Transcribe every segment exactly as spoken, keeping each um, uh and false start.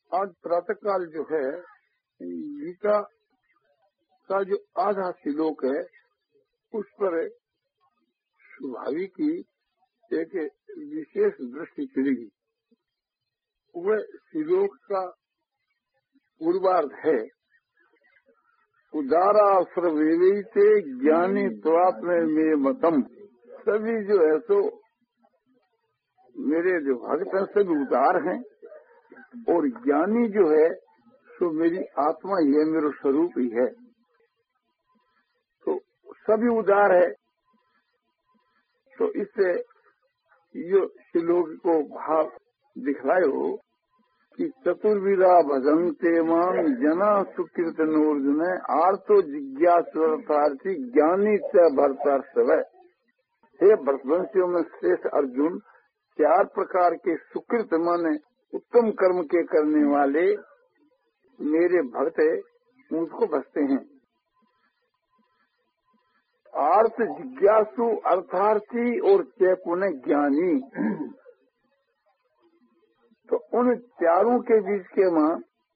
आज प्रातःकाल जो है गीता का जो आधा श्लोक है उस पर सुभावी की एक विशेष दृष्टि चलेगी। वह श्लोक का पूर्वार्ध है, उदारा सर्वैते ज्ञानी त्वात्म में मतम। सभी जो है तो मेरे जो भक्त हैं सभी उदार हैं और ज्ञानी जो है तो मेरी आत्मा ही है, मेरा स्वरूप ही है। तो सभी उदार है। तो इससे यो श्लोक को भाव दिखलायो कि चतुर्विधा भजन्ते मां जना सुकीर्तनोर्जुन आर्तो जिज्ञासार्थी ज्ञानी च भरतर्षभ। हे भरतवंशियों में श्रेष्ठ अर्जुन, चार प्रकार के सुकृत माने उत्तम कर्म के करने वाले मेरे भक्त मुझको बसते हैं। आर्थ जिज्ञासु अर्थार्थी और चैपुन ज्ञानी। तो उन चारों के बीच के मां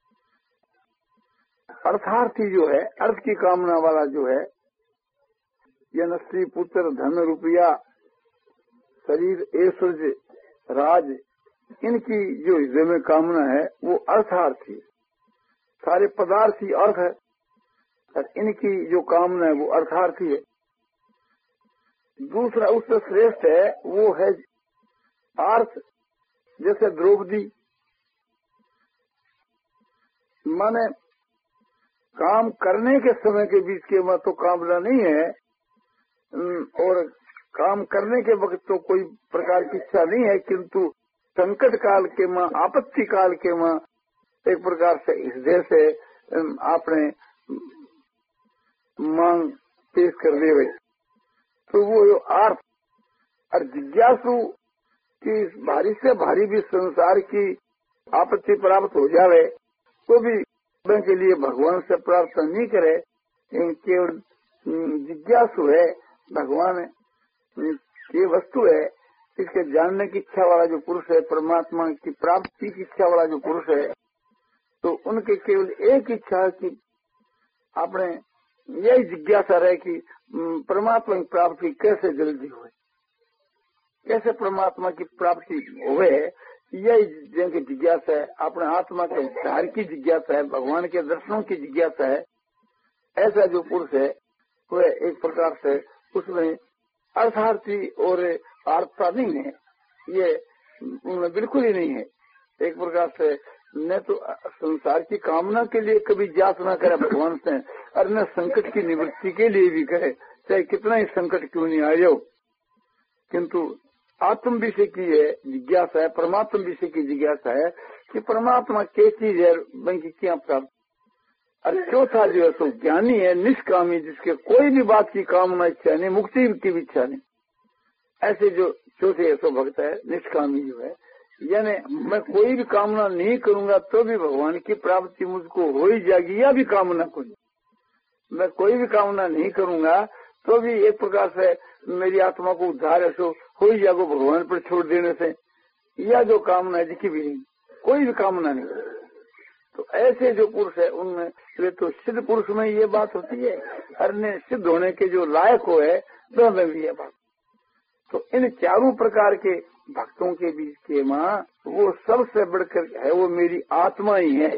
अर्थार्थी जो है, अर्थ की कामना वाला जो है, यह स्त्री पुत्र धन रुपया शरीर ऐश्वर्य राज इनकी जो हृदय में कामना है वो अर्थार्थी। सारे पदार्थ ही अर्थ है और इनकी जो कामना है वो अर्थार्थी है। दूसरा उससे श्रेष्ठ है वो है आर्थ, जैसे द्रौपदी माने काम करने के समय के बीच के में तो कामना नहीं है और काम करने के वक्त तो कोई प्रकार की इच्छा नहीं है, किंतु संकट काल के मां आपत्ति काल के मां एक प्रकार से हृदय से आपने मांग पेश कर दे। तो वो जो आर्थ और जिज्ञासु कि इस भारी से भारी भी संसार की आपत्ति प्राप्त हो जावे तो भी के लिए भगवान से प्रार्थना नहीं करे, केवल जिज्ञासु है, भगवान ये वस्तु है, इसके जानने की इच्छा वाला जो पुरुष है, परमात्मा की प्राप्ति की इच्छा वाला जो पुरुष है, तो उनके केवल एक इच्छा है कि आपने यही जिज्ञासा रहे कि परमात्मा की प्राप्ति कैसे जल्दी हो, कैसे परमात्मा की प्राप्ति होवे, यही जिनकी जिज्ञासा है। अपने आत्मा के उद्धार की जिज्ञासा है, भगवान के दर्शनों की जिज्ञासा है। ऐसा जो पुरुष है वह एक प्रकार से उसमें अर्थार्थी और आर्थता नहीं है, ये उनमें बिल्कुल ही नहीं है। एक प्रकार से न तो संसार की कामना के लिए कभी जात न करे भगवान से, और न संकट की निवृत्ति के लिए भी करे, चाहे कितना ही संकट क्यों नहीं आ जाओ, किंतु आत्म विषय की है जिज्ञासा है, परमात्मा विषय की जिज्ञासा है कि परमात्मा क्या चीज है, बल्कि क्या प्राप्त। और चौथा जो है तो ज्ञानी है, निष्कामी, जिसके कोई भी बात की कामना इच्छा नहीं, मुक्ति की भी इच्छा नहीं। ऐसे जो चौथे ऐसा भक्त है निष्कामी जो है, यानी मैं कोई भी कामना नहीं करूंगा तो भी भगवान की प्राप्ति मुझको हो ही जाएगी, या भी कामना कोई, मैं कोई भी कामना नहीं करूंगा तो भी एक प्रकार से मेरी आत्मा को उद्धार ऐसा हो ही जाएगा भगवान पर छोड़ देने से, या जो कामना है जिसकी भी नहीं, कोई भी कामना नहीं। तो ऐसे जो पुरुष है उनमें वे तो सिद्ध पुरुष में ये बात होती है, अन्य सिद्ध होने के जो लायक हो है तो में भी ये बात। तो इन चारों प्रकार के भक्तों के बीच के मां वो सबसे बढ़कर है वो मेरी आत्मा ही है।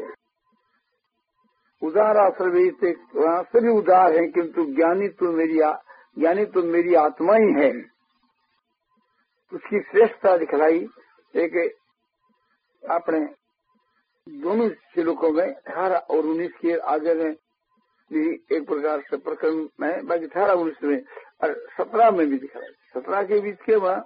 उदारा सर्वैते, सभी उदार हैं किंतु ज्ञानी तो मेरी ज्ञानी तो मेरी आत्मा ही है। उसकी श्रेष्ठता दिखलाई एक अपने दोनों श्लोकों में अठारह और उन्नीस के आगे में भी एक प्रकार से प्रकरण में, बाकी अठारह उन्नीस में और सत्रह में भी दिखाई। सत्रह के बीच के वहाँ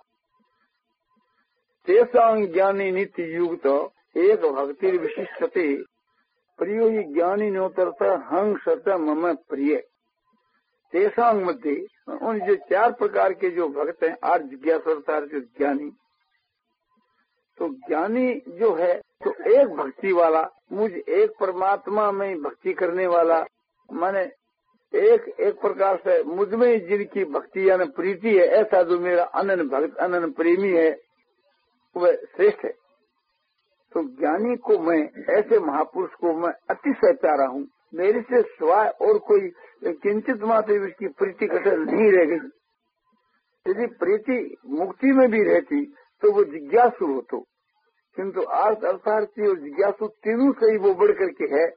तेसांग ज्ञानी नित्य युक्त एक भक्ति विशिष्टते प्रियो ही ज्ञानी नोतरता हंग सत मम प्रिय। तेसांग मध्य उन जो चार प्रकार के जो भक्त हैं, आर्थ जिज्ञासा ज्ञानी, तो ज्ञानी जो है तो एक भक्ति वाला, मुझ एक परमात्मा में भक्ति करने वाला, माने एक एक प्रकार से मुझ में जिनकी भक्ति यानी प्रीति है, ऐसा जो मेरा अनन्य भक्त अनन्य प्रेमी है वह श्रेष्ठ है। तो ज्ञानी को मैं, ऐसे महापुरुष को मैं अतिशय प्यारा हूँ। मेरे से सिवाय और कोई किंचित मात्र उसकी प्रीति कटर नहीं रह गई। यदि प्रीति मुक्ति में भी रहती तो वो जिज्ञासु हो, तो किंतु अर्थ अर्थार्थी और जिज्ञासु तीनों से ही वो बढ़ करके है।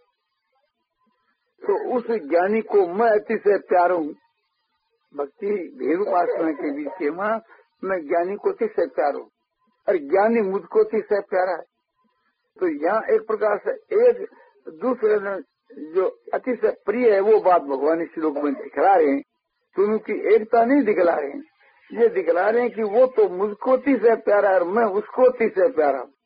तो उस ज्ञानी को मैं अतिशय प्यारा हूँ। भक्ति भेद उपासना के बीच के मां मैं ज्ञानी को अतिशय प्यारा हूँ और ज्ञानी मुझको अतिशय प्यारा है। तो यहाँ एक प्रकार से एक दूसरे जो अतिशय प्रिय है वो बात भगवान इस श्लोक में दिखला रहे हैं। दोनों की एकता नहीं दिखला रहे हैं, ये दिखला रहे हैं कि वो तो मुझको अतिशय प्यारा है और मैं उसको अतिशय प्यारा हूँ।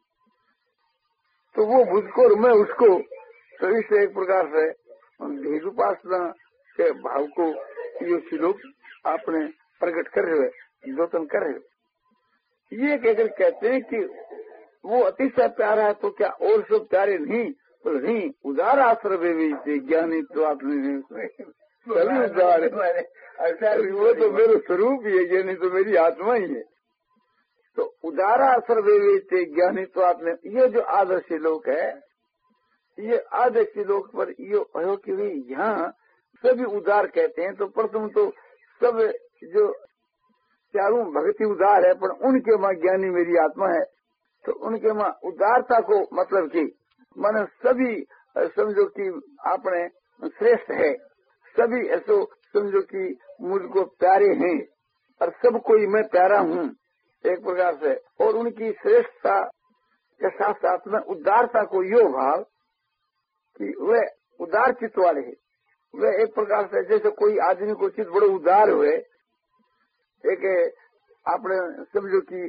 तो वो मुझको और मैं उसको, तो इस एक प्रकार से भेद उपासना के भाव को ये श्लोक आपने प्रकट कर रहे हो, द्योतन कर रहे हो। ये कहकर कहते हैं कि वो अतिशय प्यारा है तो क्या और सब प्यारे नहीं? तो नहीं, उदार आश्रय से ज्ञानी तो आपने सभी उदार है, वो तो मेरे स्वरूप ही है, ये नहीं तो मेरी आत्मा ही है। तो उदार आश्रय से ज्ञानी तो आपने, ये जो आदर्श लोक है, ये आदर्श लोक पर ये हो कि यहाँ सभी उदार कहते हैं। तो प्रथम तो सब जो चारों भक्ति उदार है, पर उनके माँ ज्ञानी मेरी आत्मा है। तो उनके माँ उदारता को मतलब कि मन सभी समझो कि आपने श्रेष्ठ है, सभी ऐसो समझो कि मुझको प्यारे हैं और सब कोई मैं प्यारा हूँ एक प्रकार से। और उनकी श्रेष्ठता के साथ साथ में उदारता को यो भाव कि वे उदार चित्त वाले हैं। वे एक प्रकार से जैसे कोई आदमी को चित्त बड़े उदार हुए, एक आपने समझो कि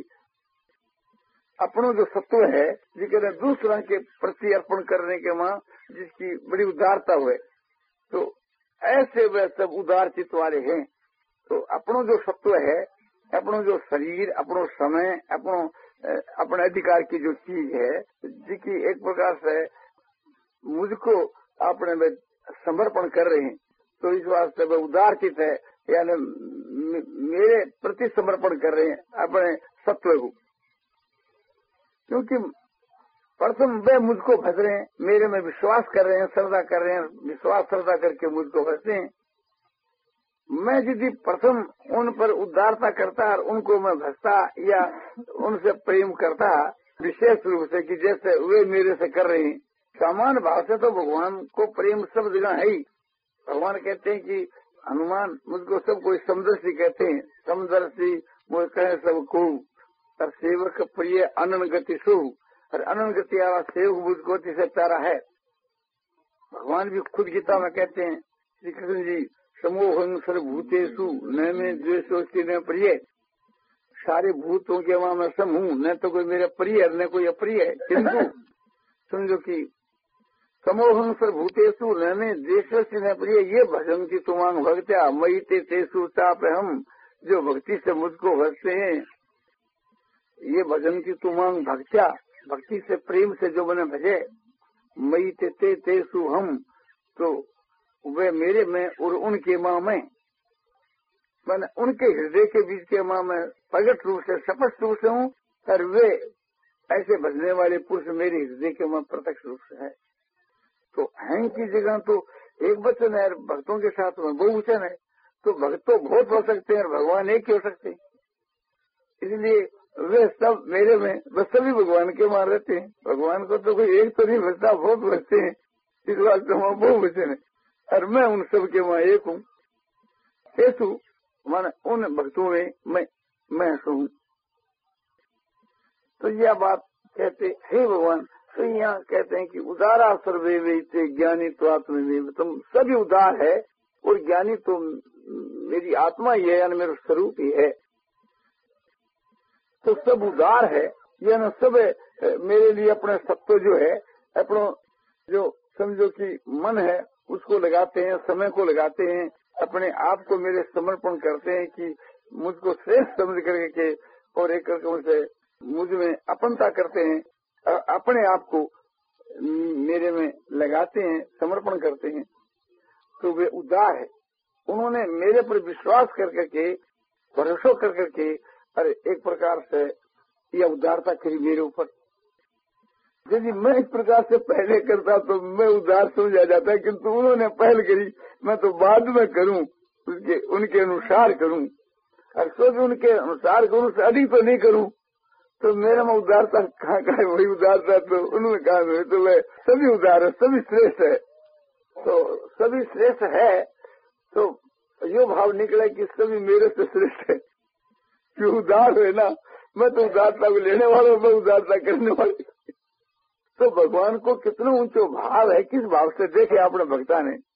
अपनो जो सत्व है जिसे दूसरा के प्रति अर्पण करने के मां जिसकी बड़ी उदारता हुए, तो ऐसे वे सब उदार चित्त वाले हैं। तो अपनो जो सत्व है, अपनो जो शरीर, अपनो समय, अपनो अपने अधिकार की जो चीज है, जिसकी एक प्रकार से मुझको अपने में समर्पण कर रहे हैं, तो इस वास्ते वे उदार चित्त है, यानी मेरे प्रति समर्पण कर रहे हैं अपने सत्व को। क्योंकि प्रथम वे मुझको भज रहे हैं, मेरे में विश्वास कर रहे हैं, श्रद्धा कर रहे हैं, विश्वास श्रद्धा करके मुझको भजते हैं। मैं यदि प्रथम उन पर उदारता करता और उनको मैं भजता या उनसे प्रेम करता विशेष रूप से कि जैसे वे मेरे से कर रहे हैं, समान भाव से, तो भगवान को प्रेम सब जगह है ही। भगवान कहते हैं कि हनुमान मुझको सब कोई समदर्शी कहते हैं, समदर्शी मुझे कहे सब को, और सेवक प्रिय अनन गति सु, और अनन गति वाला सेवक मुझको अतिशय प्यारा है। भगवान भी खुद गीता में कहते हैं, श्री कृष्ण जी, समोहं सर्वभूतेषु न में द्वेषोस्ति न प्रिय, सारे भूतों के वहां मैं सम हूँ, न तो कोई मेरा प्रिय है न कोई अप्रिय है। किंतु समझो कि समोहं सर्वभूतेषु न में द्वेषोस्ति न प्रिय, ये भजन की तुमांग भक्त्या मयि ते तेषु चाप, हम जो भक्ति से मुझको भजते हैं, ये भजन की तुमांग भक्त्या, भक्ति से प्रेम से जो मैंने भजे, मयि ते ते तेषु हम, तो वे मेरे में और उनके माँ में, मैंने उनके हृदय के बीच के माँ में प्रगट रूप से स्पष्ट रूप से हूँ, और वे ऐसे भजने वाले पुरुष मेरे हृदय के माँ प्रत्यक्ष रूप से है। तो हैं की जगह तो एक वचन है, भक्तों के साथ में बहुवचन है, तो भक्त तो बहुत हो सकते हैं और भगवान एक ही हो सकते हैं। इसलिए वे सब मेरे में, बस सभी भगवान के मां रहते हैं। भगवान को तो कोई एक तो नहीं बचता, बहुत बचते हैं, इस बात तो वहाँ बहुवचन है, और मैं उन सब के वहाँ एक हूँ। हेतु माने उन भक्तों में मैं मैं हूँ। तो यह बात कहते हे भगवान, तो यहाँ कहते हैं कि उदारा सर्वे वे ज्ञानी तो आत्म, तुम सभी उदार है और ज्ञानी तो मेरी आत्मा ही है, यानी मेरा स्वरूप ही है। तो सब उदार है, यानी सब मेरे लिए अपने सत्व जो है, अपना जो समझो कि मन है उसको लगाते हैं, समय को लगाते हैं, अपने आप को मेरे समर्पण करते हैं कि मुझको श्रेष्ठ समझ करके के, और एक करके उनसे मुझ में अपनता करते हैं, अपने आप को मेरे में लगाते हैं, समर्पण करते हैं। तो वे उदार है, उन्होंने मेरे पर विश्वास कर करके, भरोसा कर करके, अरे एक प्रकार से यह उदारता करी मेरे ऊपर। यदि मैं इस प्रकार से पहले करता तो मैं उदार समझा जाता, किंतु उन्होंने पहल करी, मैं तो बाद में करूं, उसके उनके अनुसार करूं, और सोच उनके अनुसार करूं, से अधिक तो नहीं करूं, तो मेरा में उदारता कहाँ कहाँ है? वही उदारता तो उन्होंने कहा नहीं, तो वह सभी उदार है, सभी श्रेष्ठ है। तो सभी श्रेष्ठ है तो यो भाव निकला कि सभी मेरे से श्रेष्ठ है, कि उदार है ना, मैं तो उदारता को लेने वाला हूँ, मैं उदारता करने वाली। तो भगवान को कितना ऊंचो भाव है, किस भाव से देखे आपने भक्ता ने।